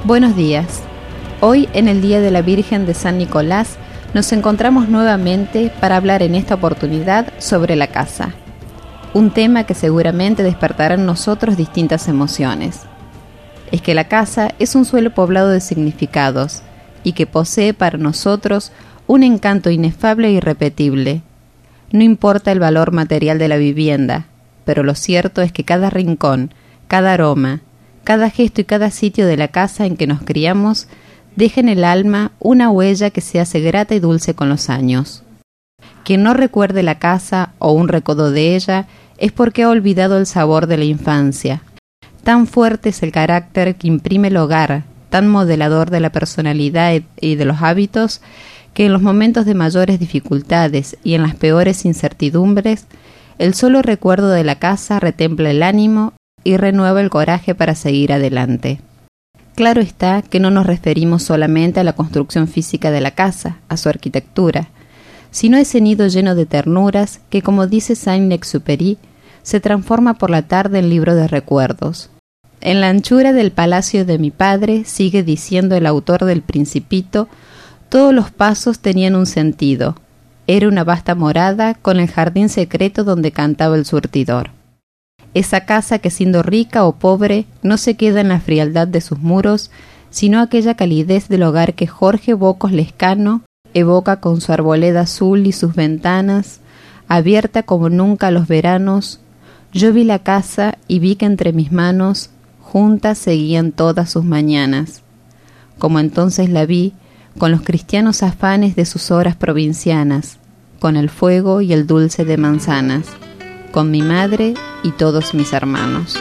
Buenos días. Hoy, en el Día de la Virgen de San Nicolás, nos encontramos nuevamente para hablar en esta oportunidad sobre la casa. Un tema que seguramente despertará en nosotros distintas emociones. Es que la casa es un suelo poblado de significados y que posee para nosotros un encanto inefable e irrepetible. No importa el valor material de la vivienda, pero lo cierto es que cada rincón, cada aroma, cada gesto y cada sitio de la casa en que nos criamos deja en el alma una huella que se hace grata y dulce con los años. Quien no recuerde la casa o un recodo de ella es porque ha olvidado el sabor de la infancia. Tan fuerte es el carácter que imprime el hogar, tan modelador de la personalidad y de los hábitos, que en los momentos de mayores dificultades y en las peores incertidumbres, el solo recuerdo de la casa retempla el ánimo y renueva el coraje para seguir adelante. Claro está que no nos referimos solamente a la construcción física de la casa, a su arquitectura, sino a ese nido lleno de ternuras que, como dice Saint-Exupéry, se transforma por la tarde en libro de recuerdos. En la anchura del palacio de mi padre, sigue diciendo el autor del Principito, todos los pasos tenían un sentido. Era una vasta morada con el jardín secreto donde cantaba el surtidor. Esa casa que, siendo rica o pobre, no se queda en la frialdad de sus muros, sino aquella calidez del hogar que Jorge Bocos Lescano evoca con su arboleda azul y sus ventanas, abierta como nunca los veranos. Yo vi la casa y vi que entre mis manos juntas seguían todas sus mañanas. Como entonces la vi, con los cristianos afanes de sus horas provincianas, con el fuego y el dulce de manzanas, con mi madre y todos mis hermanos.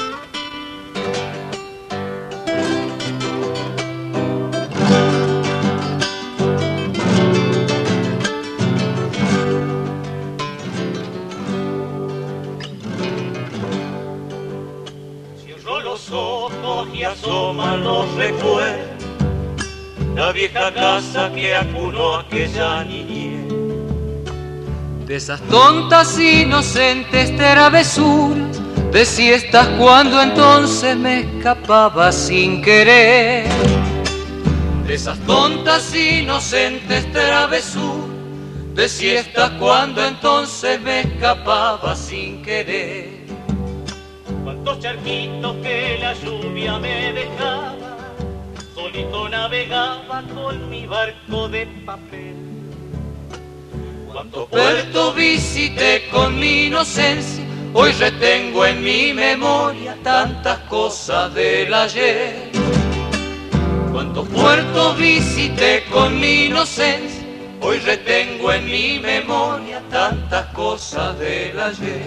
Cierro los ojos y asoman los recuerdos, la vieja casa que acunó aquella niñez. De esas tontas inocentes travesuras, de siestas cuando entonces me escapaba sin querer. De esas tontas inocentes travesuras, de siestas cuando entonces me escapaba sin querer. Cuántos charquitos que la lluvia me dejaba, solito navegaba con mi barco de papel. Cuántos puertos visité con mi inocencia, hoy retengo en mi memoria tantas cosas del ayer. Cuántos puertos visité con mi inocencia, hoy retengo en mi memoria tantas cosas del ayer.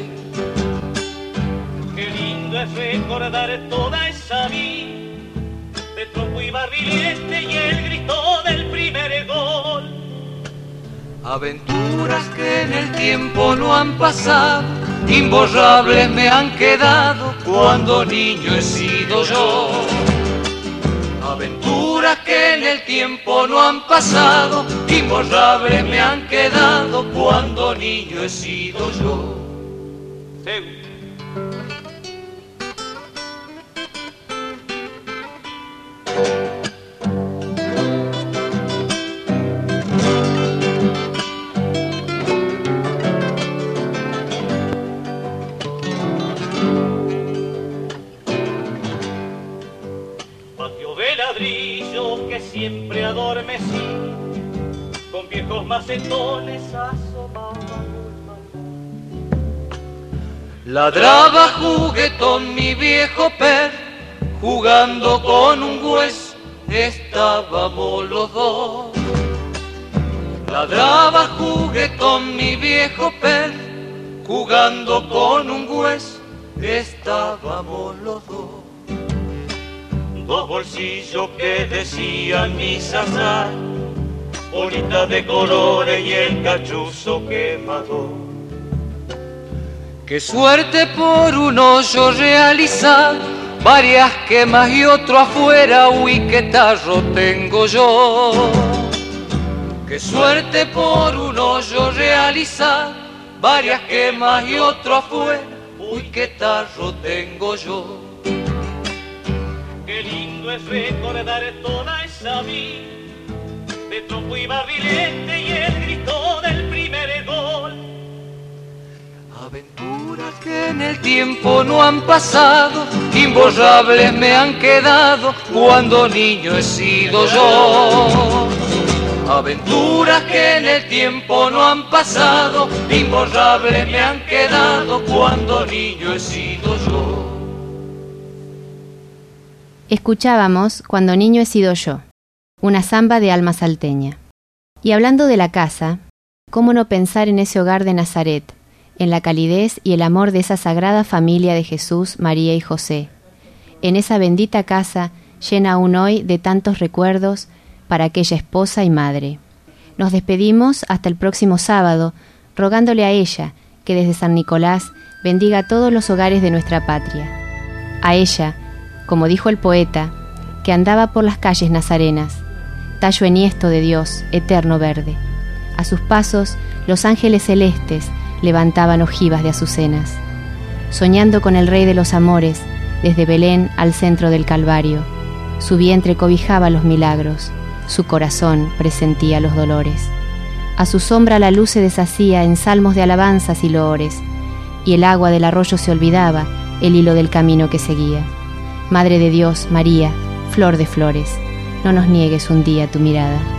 Qué lindo es recordar toda esa vida de trompo y barrilete y el grito del primer gol. Aventuras que en el tiempo no han pasado, imborrables me han quedado cuando niño he sido yo. Aventuras que en el tiempo no han pasado, imborrables me han quedado cuando niño he sido yo. Que siempre adormecí, con viejos macetones asomaba Ladraba juguetón mi viejo perro, jugando con un hueso, estábamos los dos. Ladraba juguetón mi viejo perro, jugando con un hueso, estábamos los dos. Dos bolsillos que decían mis azar, bolitas de colores y el cachuzo quemador. Qué suerte por un hoyo realizar, varias quemas y otro afuera, uy, qué tarro tengo yo. Qué suerte por un hoyo realizar, varias quemas y otro afuera, uy, qué tarro tengo yo. Qué lindo es recordar toda esa vida de trompo y barrilete y el grito del primer gol. Aventuras que en el tiempo no han pasado, imborrables me han quedado cuando niño he sido yo. Aventuras que en el tiempo no han pasado, imborrables me han quedado cuando niño he sido yo. Escuchábamos Cuando niño he sido yo, una samba de alma salteña. Y hablando de la casa, ¿cómo no pensar en ese hogar de Nazaret, en la calidez y el amor de esa sagrada familia de Jesús, María y José, en esa bendita casa llena aún hoy de tantos recuerdos para aquella esposa y madre? Nos despedimos hasta el próximo sábado, rogándole a ella que desde San Nicolás bendiga todos los hogares de nuestra patria. A ella, como dijo el poeta, que andaba por las calles nazarenas, tallo enhiesto de Dios, eterno verde. A sus pasos, los ángeles celestes levantaban ojivas de azucenas, soñando con el Rey de los amores, desde Belén al centro del Calvario. Su vientre cobijaba los milagros, su corazón presentía los dolores. A su sombra la luz se deshacía en salmos de alabanzas y loores, y el agua del arroyo se olvidaba, el hilo del camino que seguía. Madre de Dios, María, flor de flores, no nos niegues un día tu mirada.